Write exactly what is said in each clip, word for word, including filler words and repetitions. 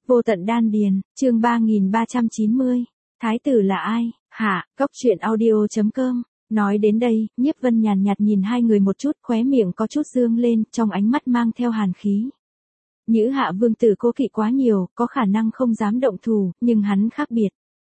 Vô tận đan điền, chương ba nghìn ba trăm chín mươi. Thái tử là ai? Hạ, Cốc truyện audio chấm com. Nói đến đây, Nhiếp Vân nhàn nhạt nhìn hai người một chút, khóe miệng có chút dương lên, trong ánh mắt mang theo hàn khí. Nhữ Hạ vương tử cố kỵ quá nhiều, có khả năng không dám động thủ, nhưng hắn khác biệt.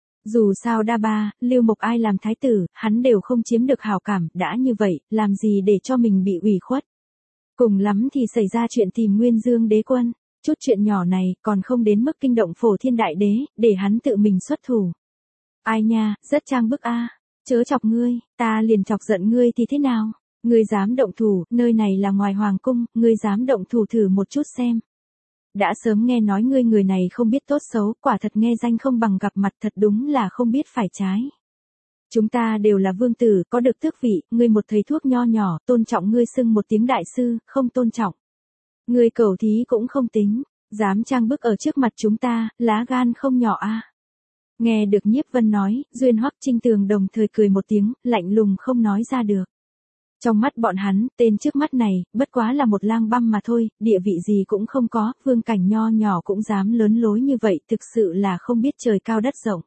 Dù sao đa ba, Lưu Mộc ai làm thái tử, hắn đều không chiếm được hảo cảm, đã như vậy, làm gì để cho mình bị ủy khuất. Cùng lắm thì xảy ra chuyện tìm Nguyên Dương đế quân. Chút chuyện nhỏ này còn không đến mức kinh động Phổ Thiên Đại Đế, để hắn tự mình xuất thủ. Ai nha, rất trang bức a. Chớ chọc ngươi, ta liền chọc giận ngươi thì thế nào? Ngươi dám động thủ, nơi này là ngoài hoàng cung, ngươi dám động thủ thử một chút xem. Đã sớm nghe nói ngươi người này không biết tốt xấu, quả thật nghe danh không bằng gặp mặt, thật đúng là không biết phải trái. Chúng ta đều là vương tử, có được tước vị, ngươi một thầy thuốc nho nhỏ, tôn trọng ngươi xưng một tiếng đại sư, không tôn trọng. Ngươi cầu thí cũng không tính, dám trang bức ở trước mặt chúng ta, lá gan không nhỏ a. Nghe được Nhiếp Vân nói, Duyên Hoắc Trinh Tường đồng thời cười một tiếng, lạnh lùng không nói ra được. Trong mắt bọn hắn, tên trước mắt này, bất quá là một lang băm mà thôi, địa vị gì cũng không có, vương cảnh nho nhỏ cũng dám lớn lối như vậy, thực sự là không biết trời cao đất rộng.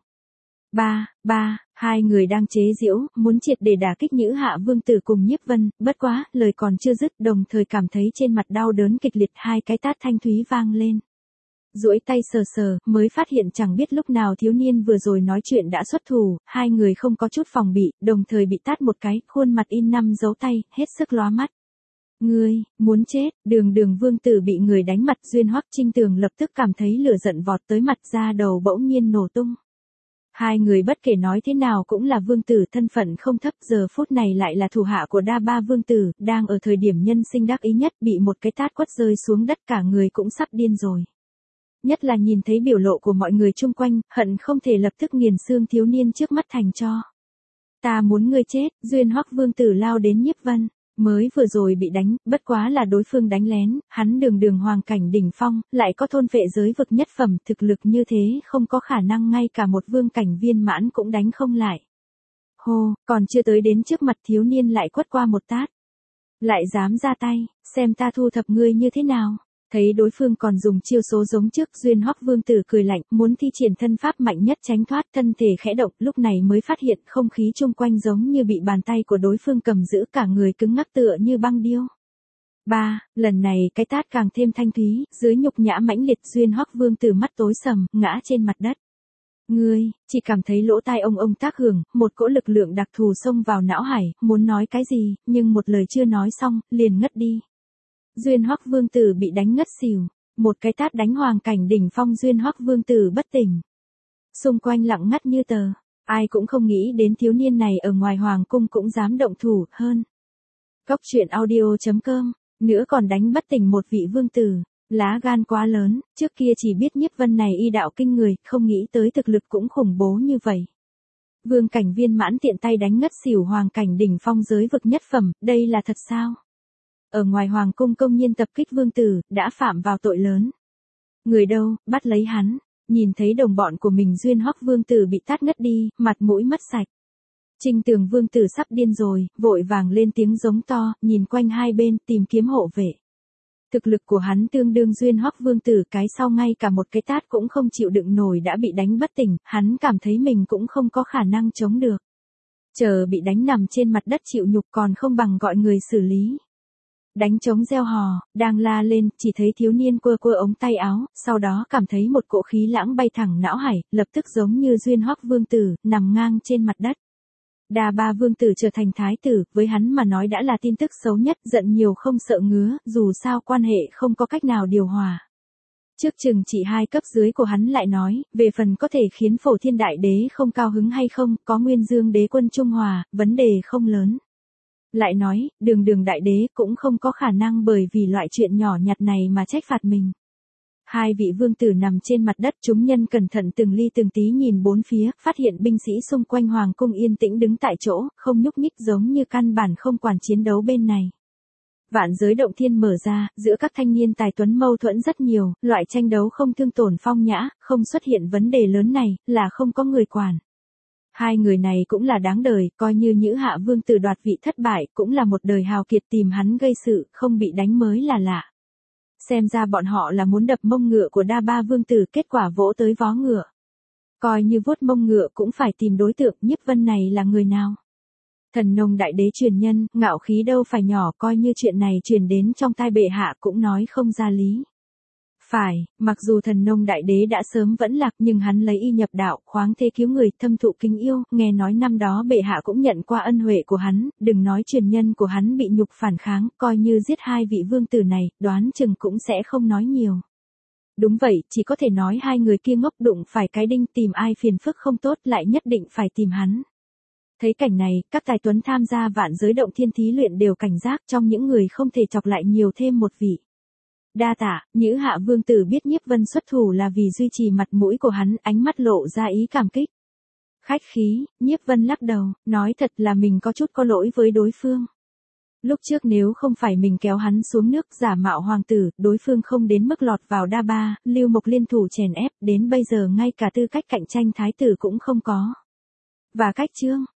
Ba, ba, hai người đang chế giễu, muốn triệt để đả kích Nhữ Hạ vương tử cùng Nhiếp Vân, bất quá, lời còn chưa dứt, đồng thời cảm thấy trên mặt đau đớn kịch liệt, hai cái tát thanh thúy vang lên. Duỗi tay sờ sờ, mới phát hiện chẳng biết lúc nào thiếu niên vừa rồi nói chuyện đã xuất thủ, hai người không có chút phòng bị, đồng thời bị tát một cái, khuôn mặt in năm dấu tay, hết sức lóa mắt. Ngươi, muốn chết, đường đường vương tử bị người đánh mặt, Duyên Hoắc Trinh Tường lập tức cảm thấy lửa giận vọt tới mặt, da đầu bỗng nhiên nổ tung. Hai người bất kể nói thế nào cũng là vương tử, thân phận không thấp, giờ phút này lại là thủ hạ của đa ba vương tử, đang ở thời điểm nhân sinh đắc ý nhất, bị một cái tát quất rơi xuống đất, cả người cũng sắp điên rồi. Nhất là nhìn thấy biểu lộ của mọi người chung quanh, hận không thể lập tức nghiền xương thiếu niên trước mắt thành tro. Ta muốn ngươi chết, Duyên Hoắc vương tử lao đến Nhiếp Vân. Mới vừa rồi bị đánh, bất quá là đối phương đánh lén, hắn đường đường hoàng cảnh đỉnh phong, lại có thôn phệ giới vực nhất phẩm, thực lực như thế không có khả năng ngay cả một vương cảnh viên mãn cũng đánh không lại. Hô, còn chưa tới đến trước mặt thiếu niên lại quất qua một tát. Lại dám ra tay, xem ta thu thập ngươi như thế nào. Thấy đối phương còn dùng chiêu số giống trước, Duyên Hoắc vương tử cười lạnh, muốn thi triển thân pháp mạnh nhất tránh thoát, thân thể khẽ động, lúc này mới phát hiện không khí chung quanh giống như bị bàn tay của đối phương cầm giữ, cả người cứng ngắc tựa như băng điêu. Ba, lần này cái tát càng thêm thanh thúy, dưới nhục nhã mãnh liệt, Duyên Hoắc vương tử mắt tối sầm, ngã trên mặt đất. Ngươi, chỉ cảm thấy lỗ tai ông ông tác hưởng, một cỗ lực lượng đặc thù xông vào não hải, muốn nói cái gì, nhưng một lời chưa nói xong, liền ngất đi. Duyên Hoắc vương tử bị đánh ngất xỉu, một cái tát đánh hoàng cảnh đỉnh phong, Duyên Hoắc vương tử bất tỉnh. Xung quanh lặng ngắt như tờ, ai cũng không nghĩ đến thiếu niên này ở ngoài hoàng cung cũng dám động thủ, hơn. Cốc truyện audio chấm com, nữa còn đánh bất tỉnh một vị vương tử, lá gan quá lớn, trước kia chỉ biết Nhiếp Vân này y đạo kinh người, không nghĩ tới thực lực cũng khủng bố như vậy. Vương cảnh viên mãn tiện tay đánh ngất xỉu hoàng cảnh đỉnh phong giới vực nhất phẩm, đây là thật sao? Ở ngoài hoàng cung công nhiên tập kích vương tử, đã phạm vào tội lớn. Người đâu, bắt lấy hắn, nhìn thấy đồng bọn của mình Duyên Hoắc vương tử bị tát ngất đi, mặt mũi mất sạch. Trinh Tường vương tử sắp điên rồi, vội vàng lên tiếng giống to, nhìn quanh hai bên, tìm kiếm hộ vệ. Thực lực của hắn tương đương Duyên Hoắc vương tử, cái sau ngay cả một cái tát cũng không chịu đựng nổi đã bị đánh bất tỉnh, hắn cảm thấy mình cũng không có khả năng chống được. Chờ bị đánh nằm trên mặt đất chịu nhục còn không bằng gọi người xử lý. Đánh trống reo hò, đang la lên, chỉ thấy thiếu niên quơ quơ ống tay áo, sau đó cảm thấy một cỗ khí lãng bay thẳng não hải, lập tức giống như Duyên Hoắc vương tử, nằm ngang trên mặt đất. Đa ba vương tử trở thành thái tử, với hắn mà nói đã là tin tức xấu nhất, giận nhiều không sợ ngứa, dù sao quan hệ không có cách nào điều hòa. Trước chừng chỉ hai cấp dưới của hắn lại nói, về phần có thể khiến Phổ Thiên Đại Đế không cao hứng hay không, có Nguyên Dương đế quân trung hòa, vấn đề không lớn. Lại nói, đường đường đại đế cũng không có khả năng bởi vì loại chuyện nhỏ nhặt này mà trách phạt mình. Hai vị vương tử nằm trên mặt đất, chúng nhân cẩn thận từng ly từng tí nhìn bốn phía, phát hiện binh sĩ xung quanh hoàng cung yên tĩnh đứng tại chỗ, không nhúc nhích giống như căn bản không quản chiến đấu bên này. Vạn giới động thiên mở ra, giữa các thanh niên tài tuấn mâu thuẫn rất nhiều, loại tranh đấu không thương tổn phong nhã, không xuất hiện vấn đề lớn này, là không có người quản. Hai người này cũng là đáng đời, coi như Nhữ Hạ vương tử đoạt vị thất bại, cũng là một đời hào kiệt, tìm hắn gây sự, không bị đánh mới là lạ. Xem ra bọn họ là muốn đập mông ngựa của đa ba vương tử, kết quả vỗ tới vó ngựa. Coi như vuốt mông ngựa cũng phải tìm đối tượng, Nhiếp Vân này là người nào? Thần nông đại đế truyền nhân, ngạo khí đâu phải nhỏ, coi như chuyện này truyền đến trong tai bệ hạ cũng nói không ra lý. Phải, mặc dù thần nông đại đế đã sớm vẫn lạc nhưng hắn lấy y nhập đạo, khoáng thế cứu người, thâm thụ kính yêu, nghe nói năm đó bệ hạ cũng nhận qua ân huệ của hắn, đừng nói truyền nhân của hắn bị nhục phản kháng, coi như giết hai vị vương tử này, đoán chừng cũng sẽ không nói nhiều. Đúng vậy, chỉ có thể nói hai người kia ngốc đụng phải cái đinh, tìm ai phiền phức không tốt lại nhất định phải tìm hắn. Thấy cảnh này, các tài tuấn tham gia vạn giới động thiên thí luyện đều cảnh giác, trong những người không thể chọc lại nhiều thêm một vị. Đa tạ, Nhữ Hạ vương tử biết Nhiếp Vân xuất thủ là vì duy trì mặt mũi của hắn, ánh mắt lộ ra ý cảm kích. Khách khí, Nhiếp Vân lắc đầu, nói thật là mình có chút có lỗi với đối phương. Lúc trước nếu không phải mình kéo hắn xuống nước giả mạo hoàng tử, đối phương không đến mức lọt vào đa ba, Lưu Mộc liên thủ chèn ép, đến bây giờ ngay cả tư cách cạnh tranh thái tử cũng không có. Và cách chương